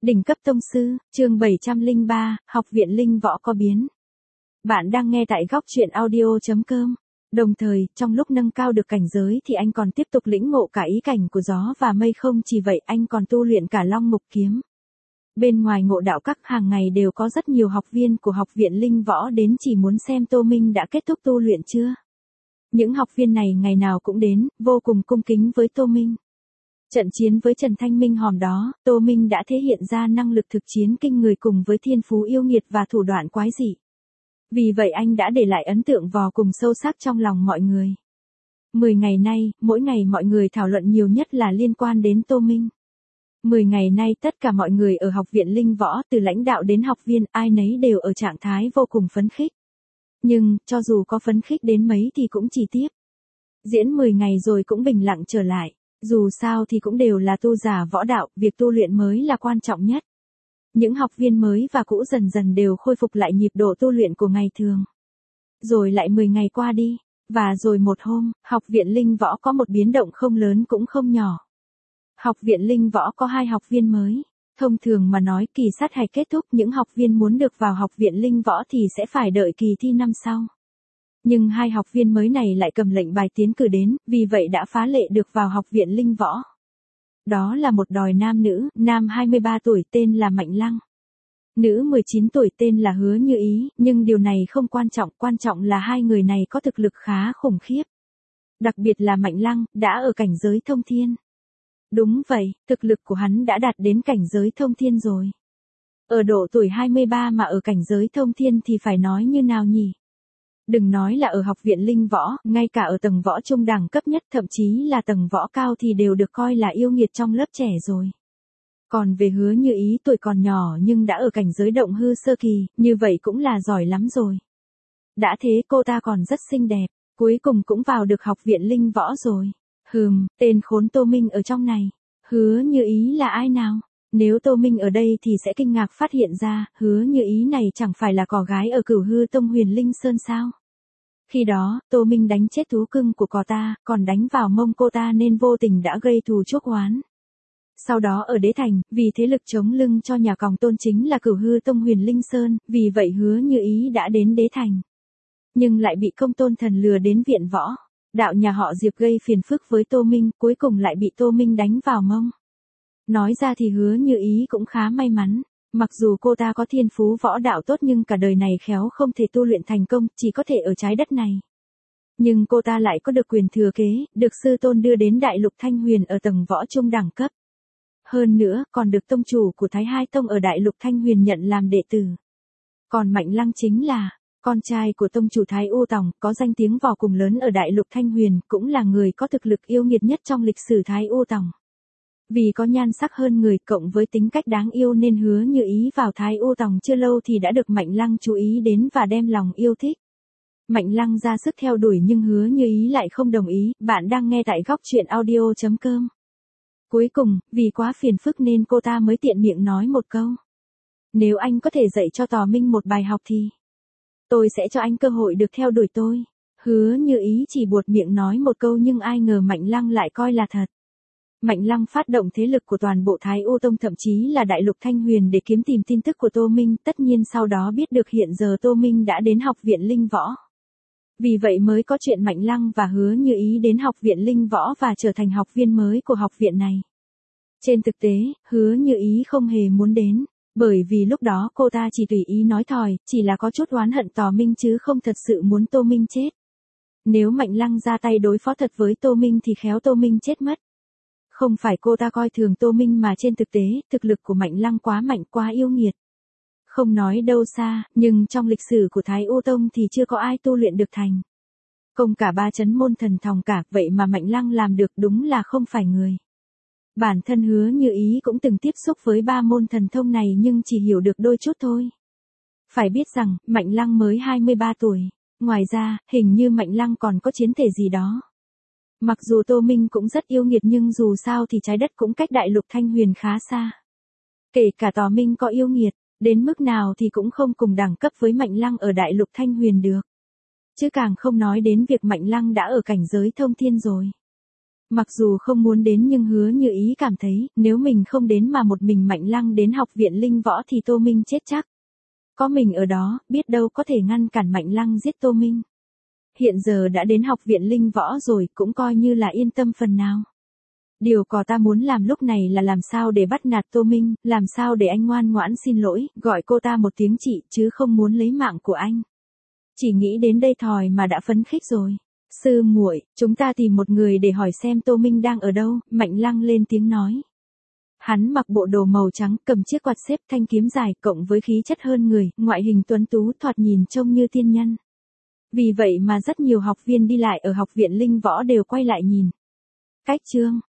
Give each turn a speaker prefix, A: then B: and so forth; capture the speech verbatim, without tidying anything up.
A: Đỉnh cấp tông sư, chương bảy trăm lẻ ba, học viện linh võ có biến. Bạn đang nghe tại góc truyện audio chấm com. Đồng thời, trong lúc nâng cao được cảnh giới thì anh còn tiếp tục lĩnh ngộ cả ý cảnh của gió và mây, không chỉ vậy anh còn tu luyện cả long mục kiếm. Bên ngoài ngộ đạo các hàng ngày đều có rất nhiều học viên của học viện linh võ đến chỉ muốn xem Tô Minh đã kết thúc tu luyện chưa. Những học viên này ngày nào cũng đến, vô cùng cung kính với Tô Minh. Trận chiến với Trần Thanh Minh hôm đó, Tô Minh đã thể hiện ra năng lực thực chiến kinh người cùng với thiên phú yêu nghiệt và thủ đoạn quái dị. Vì vậy anh đã để lại ấn tượng vô cùng sâu sắc trong lòng mọi người. Mười ngày nay, mỗi ngày mọi người thảo luận nhiều nhất là liên quan đến Tô Minh. Mười ngày nay tất cả mọi người ở học viện linh võ từ lãnh đạo đến học viên ai nấy đều ở trạng thái vô cùng phấn khích. Nhưng, cho dù có phấn khích đến mấy thì cũng chỉ tiếp diễn mười ngày rồi cũng bình lặng trở lại. Dù sao thì cũng đều là tu giả võ đạo, việc tu luyện mới là quan trọng nhất. Những học viên mới và cũ dần dần đều khôi phục lại nhịp độ tu luyện của ngày thường. Rồi lại mười ngày qua đi, và rồi một hôm, học viện linh võ có một biến động không lớn cũng không nhỏ. Học viện linh võ có hai học viên mới. Thông thường mà nói kỳ sát hạch kết thúc những học viên muốn được vào học viện linh võ thì sẽ phải đợi kỳ thi năm sau. Nhưng hai học viên mới này lại cầm lệnh bài tiến cử đến, vì vậy đã phá lệ được vào học viện linh võ. Đó là một đòi nam nữ, nam hai mươi ba tuổi tên là Mạnh Lăng. Nữ mười chín tuổi tên là Hứa Như Ý, nhưng điều này không quan trọng, quan trọng là hai người này có thực lực khá khủng khiếp. Đặc biệt là Mạnh Lăng, đã ở cảnh giới thông thiên. Đúng vậy, thực lực của hắn đã đạt đến cảnh giới thông thiên rồi. Ở độ tuổi hai mươi ba mà ở cảnh giới thông thiên thì phải nói như nào nhỉ? Đừng nói là ở học viện linh võ, ngay cả ở tầng võ trung đẳng cấp nhất thậm chí là tầng võ cao thì đều được coi là yêu nghiệt trong lớp trẻ rồi. Còn về Hứa Như Ý tuổi còn nhỏ nhưng đã ở cảnh giới động hư sơ kỳ, như vậy cũng là giỏi lắm rồi. Đã thế cô ta còn rất xinh đẹp, cuối cùng cũng vào được học viện linh võ rồi. Hừm, tên khốn Tô Minh ở trong này. Hứa Như Ý là ai nào? Nếu Tô Minh ở đây thì sẽ kinh ngạc phát hiện ra, Hứa Như Ý này chẳng phải là cò gái ở Cửu Hư Tông Huyền Linh Sơn sao? Khi đó, Tô Minh đánh chết thú cưng của cò ta, còn đánh vào mông cô ta nên vô tình đã gây thù chuốc oán. Sau đó ở Đế Thành, vì thế lực chống lưng cho nhà Còng Tôn chính là Cửu Hư Tông Huyền Linh Sơn, vì vậy Hứa Như Ý đã đến Đế Thành. Nhưng lại bị Công Tôn Thần lừa đến viện võ. Đạo nhà họ Diệp gây phiền phức với Tô Minh, cuối cùng lại bị Tô Minh đánh vào mông. Nói ra thì Hứa Như Ý cũng khá may mắn. Mặc dù cô ta có thiên phú võ đạo tốt nhưng cả đời này khéo không thể tu luyện thành công, chỉ có thể ở trái đất này. Nhưng cô ta lại có được quyền thừa kế, được sư tôn đưa đến Đại Lục Thanh Huyền ở tầng võ trung đẳng cấp. Hơn nữa, còn được tông chủ của Thái Hai Tông ở Đại Lục Thanh Huyền nhận làm đệ tử. Còn Mạnh Lăng chính là con trai của tông chủ Thái U Tòng, có danh tiếng vô cùng lớn ở Đại Lục Thanh Huyền, cũng là người có thực lực yêu nghiệt nhất trong lịch sử Thái U Tòng. Vì có nhan sắc hơn người cộng với tính cách đáng yêu nên Hứa Như Ý vào Thái U Tòng chưa lâu thì đã được Mạnh Lăng chú ý đến và đem lòng yêu thích. Mạnh Lăng ra sức theo đuổi nhưng Hứa Như Ý lại không đồng ý. Bạn đang nghe tại góc truyện audio chấm com. Cuối cùng, vì quá phiền phức nên cô ta mới tiện miệng nói một câu. Nếu anh có thể dạy cho Tò Minh một bài học thì tôi sẽ cho anh cơ hội được theo đuổi tôi. Hứa Như Ý chỉ buột miệng nói một câu nhưng ai ngờ Mạnh Lăng lại coi là thật. Mạnh Lăng phát động thế lực của toàn bộ Thái U Tông thậm chí là Đại Lục Thanh Huyền để kiếm tìm tin tức của Tô Minh, tất nhiên sau đó biết được hiện giờ Tô Minh đã đến học viện linh võ. Vì vậy mới có chuyện Mạnh Lăng và Hứa Như Ý đến học viện linh võ và trở thành học viên mới của học viện này. Trên thực tế, Hứa Như Ý không hề muốn đến, bởi vì lúc đó cô ta chỉ tùy ý nói thòi, chỉ là có chút oán hận Tò Minh chứ không thật sự muốn Tô Minh chết. Nếu Mạnh Lăng ra tay đối phó thật với Tô Minh thì khéo Tô Minh chết mất. Không phải cô ta coi thường Tô Minh mà trên thực tế, thực lực của Mạnh Lăng quá mạnh quá yêu nghiệt. Không nói đâu xa, nhưng trong lịch sử của Thái U Tông thì chưa có ai tu luyện được thành công cả ba chấn môn thần thòng cả, vậy mà Mạnh Lăng làm được đúng là không phải người. Bản thân Hứa Như Ý cũng từng tiếp xúc với ba môn thần thông này nhưng chỉ hiểu được đôi chút thôi. Phải biết rằng, Mạnh Lăng mới hai mươi ba tuổi. Ngoài ra, hình như Mạnh Lăng còn có chiến thể gì đó. Mặc dù Tô Minh cũng rất yêu nghiệt nhưng dù sao thì trái đất cũng cách Đại Lục Thanh Huyền khá xa. Kể cả Tò Minh có yêu nghiệt, đến mức nào thì cũng không cùng đẳng cấp với Mạnh Lăng ở Đại Lục Thanh Huyền được. Chứ càng không nói đến việc Mạnh Lăng đã ở cảnh giới thông thiên rồi. Mặc dù không muốn đến nhưng Hứa Như Ý cảm thấy, nếu mình không đến mà một mình Mạnh Lăng đến học viện Linh Võ thì Tô Minh chết chắc. Có mình ở đó, biết đâu có thể ngăn cản Mạnh Lăng giết Tô Minh. Hiện giờ đã đến học viện Linh Võ rồi, cũng coi như là yên tâm phần nào. Điều cò ta muốn làm lúc này là làm sao để bắt nạt Tô Minh, làm sao để anh ngoan ngoãn xin lỗi, gọi cô ta một tiếng chị, chứ không muốn lấy mạng của anh. Chỉ nghĩ đến đây thôi mà đã phấn khích rồi. Sư muội, chúng ta tìm một người để hỏi xem Tô Minh đang ở đâu, Mạnh Lăng lên tiếng nói. Hắn mặc bộ đồ màu trắng, cầm chiếc quạt xếp thanh kiếm dài, cộng với khí chất hơn người, ngoại hình tuấn tú thoạt nhìn trông như tiên nhân. Vì vậy mà rất nhiều học viên đi lại ở học viện Linh Võ đều quay lại nhìn. Cách chương